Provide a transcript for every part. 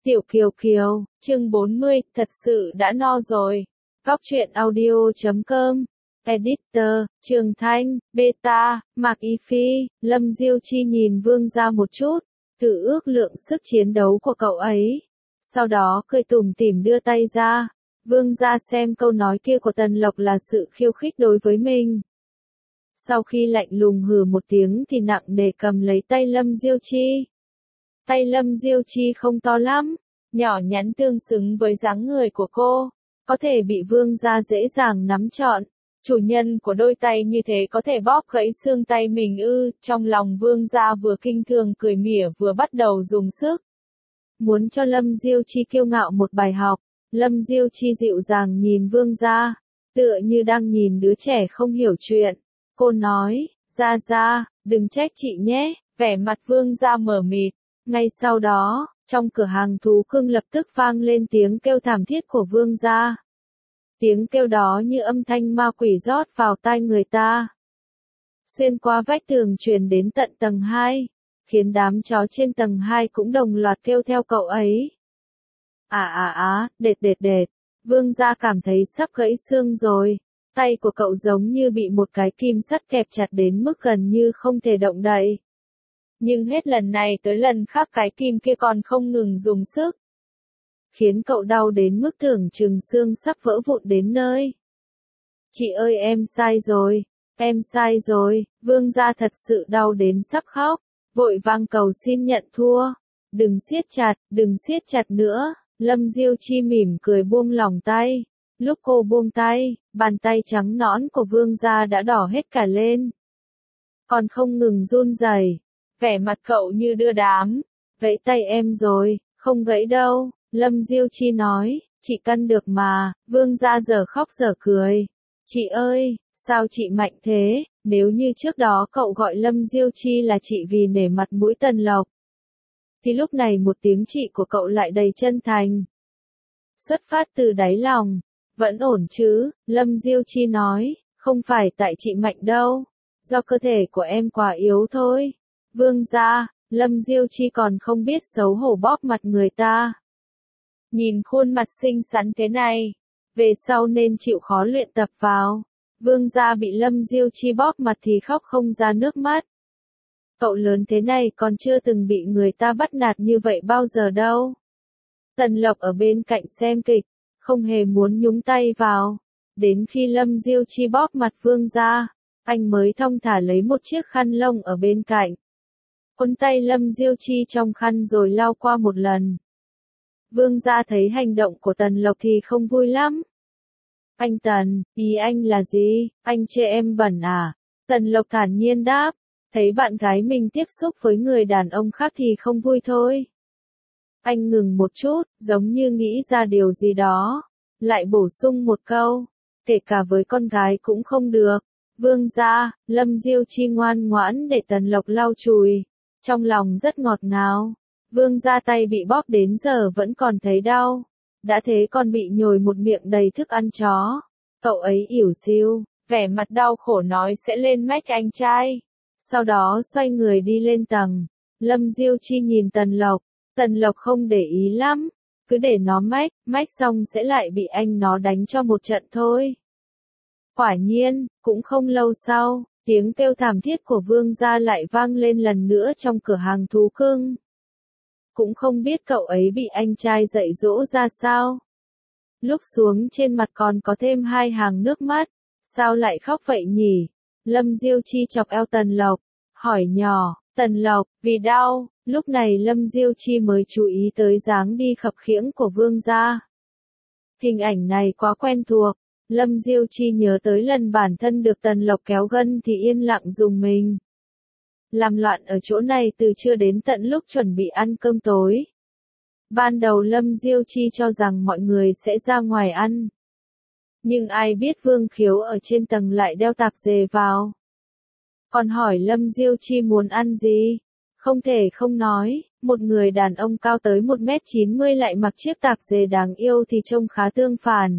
Tiểu Kiều Kiều, chương 40, thật sự đã no rồi. Góc truyện audio.com, Editor, Trường Thanh, Beta, Mạc Y Phi, Lâm Diêu Chi nhìn Vương gia một chút, tự ước lượng sức chiến đấu của cậu ấy. Sau đó cười tủm tỉm đưa tay ra. Vương gia xem câu nói kia của Tần Lộc là sự khiêu khích đối với mình. Sau khi lạnh lùng hừ một tiếng thì nặng nề cầm lấy tay Lâm Diêu Chi. Tay Lâm Diêu Chi không to lắm, nhỏ nhắn tương xứng với dáng người của cô, có thể bị Vương gia dễ dàng nắm trọn. Chủ nhân của đôi tay như thế có thể bóp gãy xương tay mình ư? Trong lòng Vương gia vừa kinh thường cười mỉa vừa bắt đầu dùng sức. Muốn cho Lâm Diêu Chi kiêu ngạo một bài học, Lâm Diêu Chi dịu dàng nhìn Vương gia, tựa như đang nhìn đứa trẻ không hiểu chuyện. Cô nói, gia, đừng trách chị nhé, vẻ mặt Vương gia mờ mịt. Ngay sau đó, trong cửa hàng thú cưng lập tức vang lên tiếng kêu thảm thiết của Vương gia. Tiếng kêu đó như âm thanh ma quỷ rót vào tai người ta. Xuyên qua vách tường truyền đến tận tầng 2, khiến đám chó trên tầng 2 cũng đồng loạt kêu theo cậu ấy. Đệt, Vương gia cảm thấy sắp gãy xương rồi. Tay của cậu giống như bị một cái kim sắt kẹp chặt đến mức gần như không thể động đậy. Nhưng hết lần này tới lần khác cái kim kia còn không ngừng dùng sức. Khiến cậu đau đến mức tưởng chừng xương sắp vỡ vụn đến nơi. Chị ơi em sai rồi, Vương gia thật sự đau đến sắp khóc, vội vang cầu xin nhận thua. Đừng siết chặt nữa, Lâm Diêu Chi mỉm cười buông lỏng tay. Lúc cô buông tay, bàn tay trắng nõn của Vương gia đã đỏ hết cả lên. Còn không ngừng run rẩy. Vẻ mặt cậu như đưa đám. Gãy tay em rồi, không gãy đâu, Lâm Diêu Chi nói, chị căn được mà. Vương gia giờ khóc giờ cười. Chị ơi, sao chị mạnh thế? Nếu như trước đó cậu gọi Lâm Diêu Chi là chị vì nể mặt mũi Tần Lộc, thì lúc này một tiếng chị của cậu lại đầy chân thành. Xuất phát từ đáy lòng. Vẫn ổn chứ? Lâm Diêu Chi nói, không phải tại chị mạnh đâu, do cơ thể của em quá yếu thôi. Vương gia, Lâm Diêu Chi còn không biết xấu hổ bóp mặt người ta. Nhìn khuôn mặt xinh xắn thế này, về sau nên chịu khó luyện tập vào. Vương gia bị Lâm Diêu Chi bóp mặt thì khóc không ra nước mắt. Cậu lớn thế này còn chưa từng bị người ta bắt nạt như vậy bao giờ đâu. Tần Lộc ở bên cạnh xem kịch, không hề muốn nhúng tay vào. Đến khi Lâm Diêu Chi bóp mặt Vương gia, anh mới thong thả lấy một chiếc khăn lông ở bên cạnh. Cuốn tay Lâm Diêu Chi trong khăn rồi lau qua một lần. Vương gia thấy hành động của Tần Lộc thì không vui lắm. Anh Tần, ý anh là gì? Anh chê em bẩn à? Tần Lộc thản nhiên đáp, thấy bạn gái mình tiếp xúc với người đàn ông khác thì không vui thôi. Anh ngừng một chút, giống như nghĩ ra điều gì đó. Lại bổ sung một câu, kể cả với con gái cũng không được. Vương gia, Lâm Diêu Chi ngoan ngoãn để Tần Lộc lau chùi. Trong lòng rất ngọt ngào. Vương gia tay bị bóp đến giờ vẫn còn thấy đau. Đã thế còn bị nhồi một miệng đầy thức ăn chó. Cậu ấy ỉu xìu, vẻ mặt đau khổ nói sẽ lên mách anh trai. Sau đó xoay người đi lên tầng. Lâm Diêu Chi nhìn Tần Lộc. Tần Lộc không để ý lắm. Cứ để nó mách xong sẽ lại bị anh nó đánh cho một trận thôi. Quả nhiên, cũng không lâu sau, tiếng kêu thảm thiết của Vương gia lại vang lên lần nữa trong cửa hàng thú cưng. Cũng không biết cậu ấy bị anh trai dạy dỗ ra sao. Lúc xuống trên mặt còn có thêm 2 hàng nước mắt. Sao lại khóc vậy nhỉ? Lâm Diêu Chi chọc eo Tần Lộc, hỏi nhỏ, Tần Lộc, vì đau. Lúc này Lâm Diêu Chi mới chú ý tới dáng đi khập khiễng của Vương gia. Hình ảnh này quá quen thuộc. Lâm Diêu Chi nhớ tới lần bản thân được Tần Lộc kéo gân thì yên lặng dùng mình. Làm loạn ở chỗ này từ trưa đến tận lúc chuẩn bị ăn cơm tối. Ban đầu Lâm Diêu Chi cho rằng mọi người sẽ ra ngoài ăn. Nhưng ai biết Vương Khiếu ở trên tầng lại đeo tạp dề vào. Còn hỏi Lâm Diêu Chi muốn ăn gì? Không thể không nói, một người đàn ông cao tới 1m90 lại mặc chiếc tạp dề đáng yêu thì trông khá tương phản.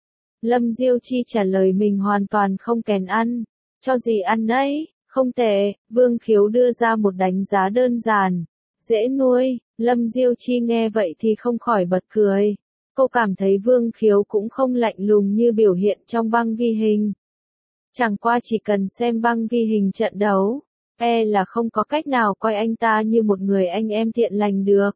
Lâm Diêu Chi trả lời mình hoàn toàn không kèn ăn. Cho gì ăn đấy, không tệ, Vương Khiếu đưa ra một đánh giá đơn giản. dễ nuôi. Lâm Diêu Chi nghe vậy thì không khỏi bật cười. Cô cảm thấy Vương Khiếu cũng không lạnh lùng như biểu hiện trong băng ghi hình. Chẳng qua chỉ cần xem băng ghi hình trận đấu, là không có cách nào coi anh ta như một người anh em thiện lành được.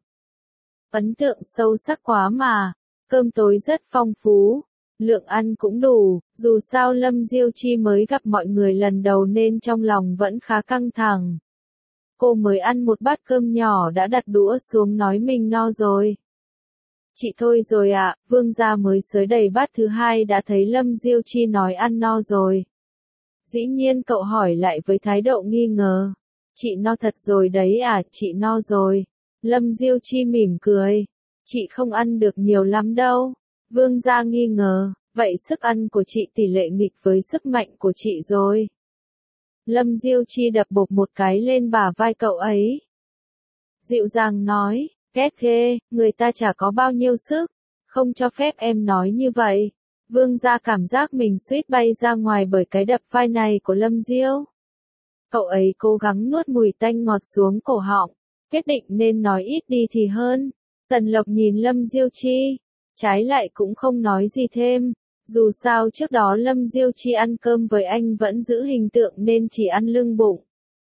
Ấn tượng sâu sắc quá mà, cơm tối rất phong phú, lượng ăn cũng đủ, dù sao Lâm Diêu Chi mới gặp mọi người lần đầu nên trong lòng vẫn khá căng thẳng. Cô mới ăn một bát cơm nhỏ đã đặt đũa xuống nói mình no rồi. Chị thôi rồi ạ, Vương gia mới xới đầy bát thứ hai đã thấy Lâm Diêu Chi nói ăn no rồi. Dĩ nhiên cậu hỏi lại với thái độ nghi ngờ. Chị no thật rồi đấy à, chị no rồi. Lâm Diêu Chi mỉm cười. Chị không ăn được nhiều lắm đâu. Vương gia nghi ngờ, vậy sức ăn của chị tỷ lệ nghịch với sức mạnh của chị rồi. Lâm Diêu Chi đập bộp một cái lên bả vai cậu ấy. Dịu dàng nói, ghét ghê, người ta chả có bao nhiêu sức, không cho phép em nói như vậy. Vương gia cảm giác mình suýt bay ra ngoài bởi cái đập vai này của Lâm Diêu. Cậu ấy cố gắng nuốt mùi tanh ngọt xuống cổ họng, quyết định nên nói ít đi thì hơn. Tần Lộc nhìn Lâm Diêu Chi, trái lại cũng không nói gì thêm. Dù sao trước đó Lâm Diêu Chi ăn cơm với anh vẫn giữ hình tượng nên chỉ ăn lưng bụng.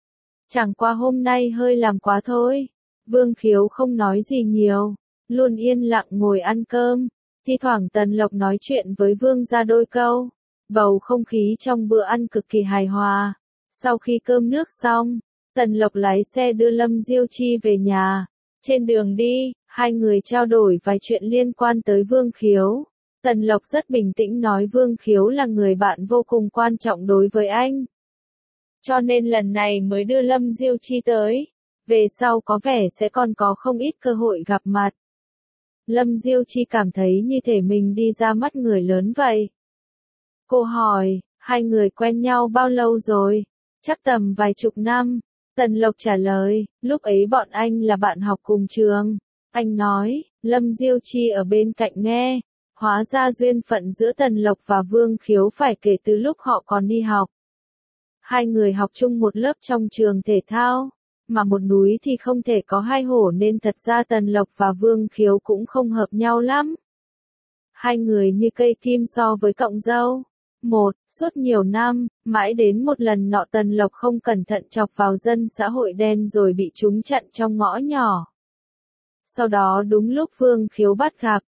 Chẳng qua hôm nay hơi làm quá thôi. Vương Khiếu không nói gì nhiều, luôn yên lặng ngồi ăn cơm. Thi thoảng Tần Lộc nói chuyện với Vương gia đôi câu. Bầu không khí trong bữa ăn cực kỳ hài hòa. Sau khi cơm nước xong, Tần Lộc lái xe đưa Lâm Diêu Chi về nhà. Trên đường đi, hai người trao đổi vài chuyện liên quan tới Vương Khiếu. Tần Lộc rất bình tĩnh nói Vương Khiếu là người bạn vô cùng quan trọng đối với anh. Cho nên lần này mới đưa Lâm Diêu Chi tới. Về sau có vẻ sẽ còn có không ít cơ hội gặp mặt. Lâm Diêu Chi cảm thấy như thể mình đi ra mắt người lớn vậy. Cô hỏi, hai người quen nhau bao lâu rồi? Chắc tầm vài chục năm. Tần Lộc trả lời, lúc ấy bọn anh là bạn học cùng trường. Anh nói, Lâm Diêu Chi ở bên cạnh nghe. Hóa ra duyên phận giữa Tần Lộc và Vương Khiếu phải kể từ lúc họ còn đi học. Hai người học chung một lớp trong trường thể thao. Mà một núi thì không thể có hai hổ nên thật ra Tần Lộc và Vương Khiếu cũng không hợp nhau lắm. Hai người như cây kim so với cọng dâu. Suốt nhiều năm, mãi đến một lần nọ Tần Lộc không cẩn thận chọc vào dân xã hội đen rồi bị chúng chặn trong ngõ nhỏ. Sau đó đúng lúc Vương Khiếu bắt gặp,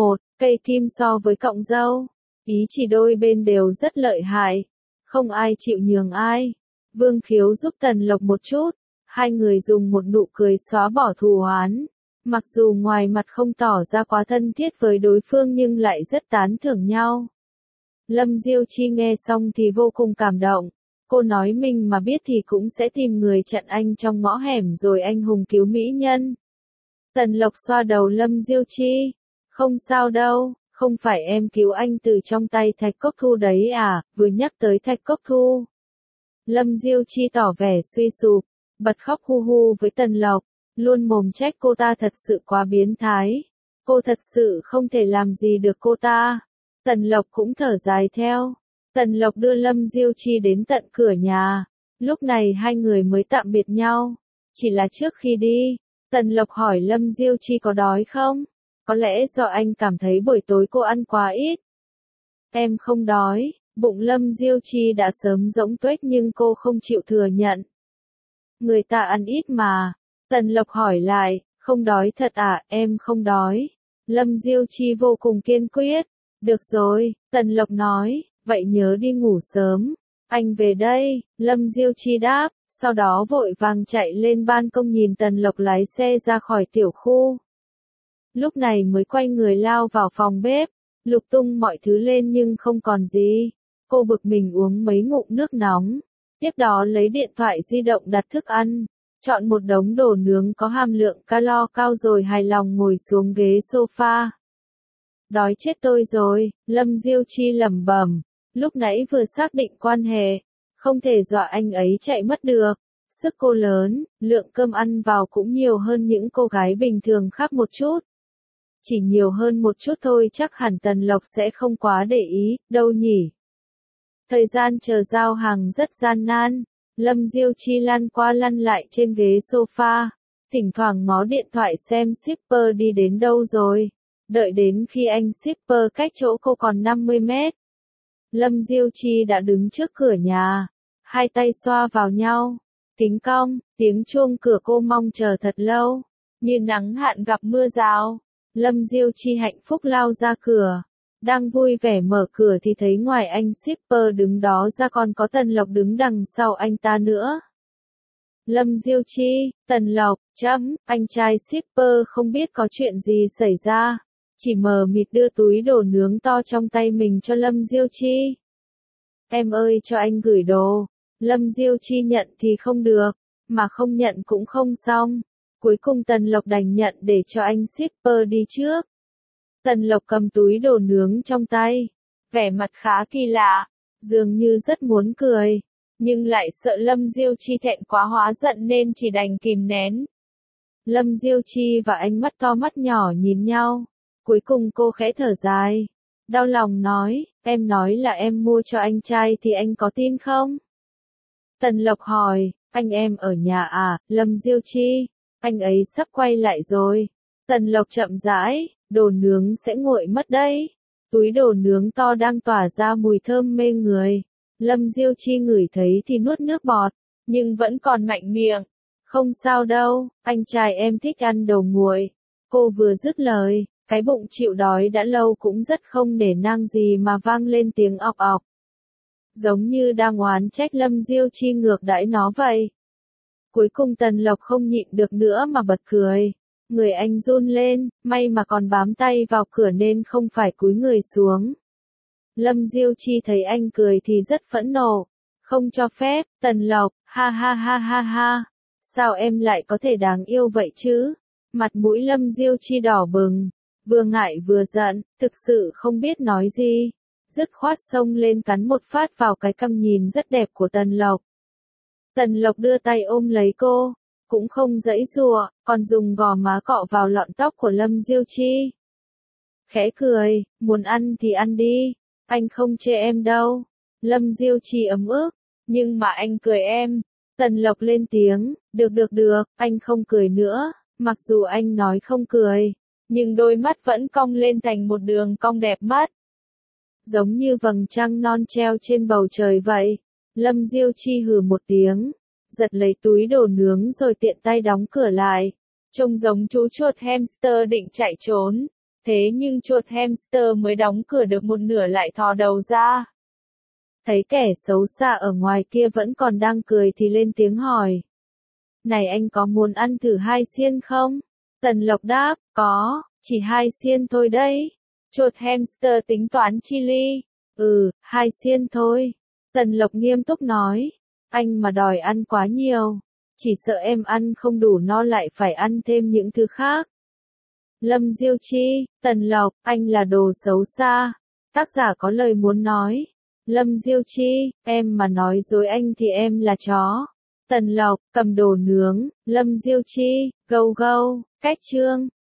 cây kim so với cọng dâu. Ý chỉ đôi bên đều rất lợi hại. Không ai chịu nhường ai. Vương Khiếu giúp Tần Lộc một chút. Hai người dùng một nụ cười xóa bỏ thù oán. Mặc dù ngoài mặt không tỏ ra quá thân thiết với đối phương nhưng lại rất tán thưởng nhau. Lâm Diêu Chi nghe xong thì vô cùng cảm động. Cô nói mình mà biết thì cũng sẽ tìm người chặn anh trong ngõ hẻm rồi anh hùng cứu mỹ nhân. Tần Lộc xoa đầu Lâm Diêu Chi. Không sao đâu, không phải em cứu anh từ trong tay Thạch Cốc Thu đấy à, vừa nhắc tới Thạch Cốc Thu. Lâm Diêu Chi tỏ vẻ suy sụp, bật khóc hu hu với Tần Lộc, luôn mồm trách cô ta thật sự quá biến thái. Cô thật sự không thể làm gì được cô ta. Tần Lộc cũng thở dài theo. Tần Lộc đưa Lâm Diêu Chi đến tận cửa nhà. Lúc này hai người mới tạm biệt nhau. Chỉ là trước khi đi, Tần Lộc hỏi Lâm Diêu Chi có đói không? Có lẽ do anh cảm thấy buổi tối cô ăn quá ít. Em không đói, bụng Lâm Diêu Chi đã sớm rỗng tuếch nhưng cô không chịu thừa nhận. Người ta ăn ít mà. Tần Lộc hỏi lại, không đói thật à, em không đói. Lâm Diêu Chi vô cùng kiên quyết. Được rồi, Tần Lộc nói, vậy nhớ đi ngủ sớm. Anh về đây, Lâm Diêu Chi đáp, sau đó vội vàng chạy lên ban công nhìn Tần Lộc lái xe ra khỏi tiểu khu. Lúc này mới quay người lao vào phòng bếp, lục tung mọi thứ lên nhưng không còn gì. Cô bực mình uống mấy ngụm nước nóng. Tiếp đó lấy điện thoại di động đặt thức ăn, chọn một đống đồ nướng có hàm lượng calo cao rồi hài lòng ngồi xuống ghế sofa. Đói chết tôi rồi, Lâm Diêu Chi lẩm bẩm, lúc nãy vừa xác định quan hệ, không thể dọa anh ấy chạy mất được. Sức cô lớn, lượng cơm ăn vào cũng nhiều hơn những cô gái bình thường khác một chút. Chỉ nhiều hơn một chút thôi chắc hẳn Tần Lộc sẽ không quá để ý, đâu nhỉ. Thời gian chờ giao hàng rất gian nan, Lâm Diêu Chi lăn qua lăn lại trên ghế sofa. thỉnh thoảng ngó điện thoại xem shipper đi đến đâu rồi. Đợi đến khi anh shipper cách chỗ cô còn 50 mét. Lâm Diêu Chi đã đứng trước cửa nhà, hai tay xoa vào nhau, kính cong, tiếng chuông cửa cô mong chờ thật lâu, như nắng hạn gặp mưa rào. Lâm Diêu Chi hạnh phúc lao ra cửa, đang vui vẻ mở cửa thì thấy ngoài anh shipper đứng đó ra còn có Tần Lộc đứng đằng sau anh ta nữa. Lâm Diêu Chi, Tần Lộc, anh trai shipper không biết có chuyện gì xảy ra, chỉ mờ mịt đưa túi đồ nướng to trong tay mình cho Lâm Diêu Chi. Em ơi cho anh gửi đồ. Lâm Diêu Chi nhận thì không được, mà không nhận cũng không xong. Cuối cùng Tần Lộc đành nhận để cho anh shipper đi trước. Tần Lộc cầm túi đồ nướng trong tay, vẻ mặt khá kỳ lạ, dường như rất muốn cười, nhưng lại sợ Lâm Diêu Chi thẹn quá hóa giận nên chỉ đành kìm nén. Lâm Diêu Chi và anh mắt to mắt nhỏ nhìn nhau, cuối cùng cô khẽ thở dài, đau lòng nói, em nói là em mua cho anh trai thì anh có tin không? Tần Lộc hỏi, anh em ở nhà à? Lâm Diêu Chi, anh ấy sắp quay lại rồi. Tần Lộc chậm rãi, đồ nướng sẽ nguội mất đấy. Túi đồ nướng to đang tỏa ra mùi thơm mê người. Lâm Diêu Chi ngửi thấy thì nuốt nước bọt, nhưng vẫn còn mạnh miệng. Không sao đâu, anh trai em thích ăn đồ nguội. Cô vừa dứt lời, cái bụng chịu đói đã lâu cũng rất không nể nang gì mà vang lên tiếng ọc ọc. Giống như đang oán trách Lâm Diêu Chi ngược đãi nó vậy. Cuối cùng Tần Lộc không nhịn được nữa mà bật cười. Người anh run lên, may mà còn bám tay vào cửa nên không phải cúi người xuống. Lâm Diêu Chi thấy anh cười thì rất phẫn nộ. Không cho phép, Tần Lộc, ha ha ha ha ha. Sao em lại có thể đáng yêu vậy chứ? Mặt mũi Lâm Diêu Chi đỏ bừng, vừa ngại vừa giận, thực sự không biết nói gì. Dứt khoát xông lên cắn một phát vào cái cằm nhìn rất đẹp của Tần Lộc. Tần Lộc đưa tay ôm lấy cô, cũng không giãy giụa, còn dùng gò má cọ vào lọn tóc của Lâm Diêu Chi. Khẽ cười, muốn ăn thì ăn đi, anh không chê em đâu. Lâm Diêu Chi ấm ức, nhưng mà anh cười em. Tần Lộc lên tiếng, được, anh không cười nữa. Mặc dù anh nói không cười, nhưng đôi mắt vẫn cong lên thành một đường cong đẹp mắt. Giống như vầng trăng non treo trên bầu trời vậy. Lâm Diêu Chi hừ một tiếng, giật lấy túi đồ nướng rồi tiện tay đóng cửa lại. Trông giống chú chuột hamster định chạy trốn. Thế nhưng chuột hamster mới đóng cửa được một nửa lại thò đầu ra. Thấy kẻ xấu xa ở ngoài kia vẫn còn đang cười thì lên tiếng hỏi. Này anh có muốn ăn thử hai xiên không? Tần Lộc đáp, có, chỉ hai xiên thôi đấy. Chuột hamster tính toán chi ly. Hai xiên thôi. Tần Lộc nghiêm túc nói. Anh mà đòi ăn quá nhiều, chỉ sợ em ăn không đủ no lại phải ăn thêm những thứ khác. Lâm Diêu Chi, Tần Lộc, anh là đồ xấu xa. Tác giả có lời muốn nói. Lâm Diêu Chi, em mà nói dối anh thì em là chó. Tần Lộc, cầm đồ nướng. Lâm Diêu Chi, gâu gâu, cách chương.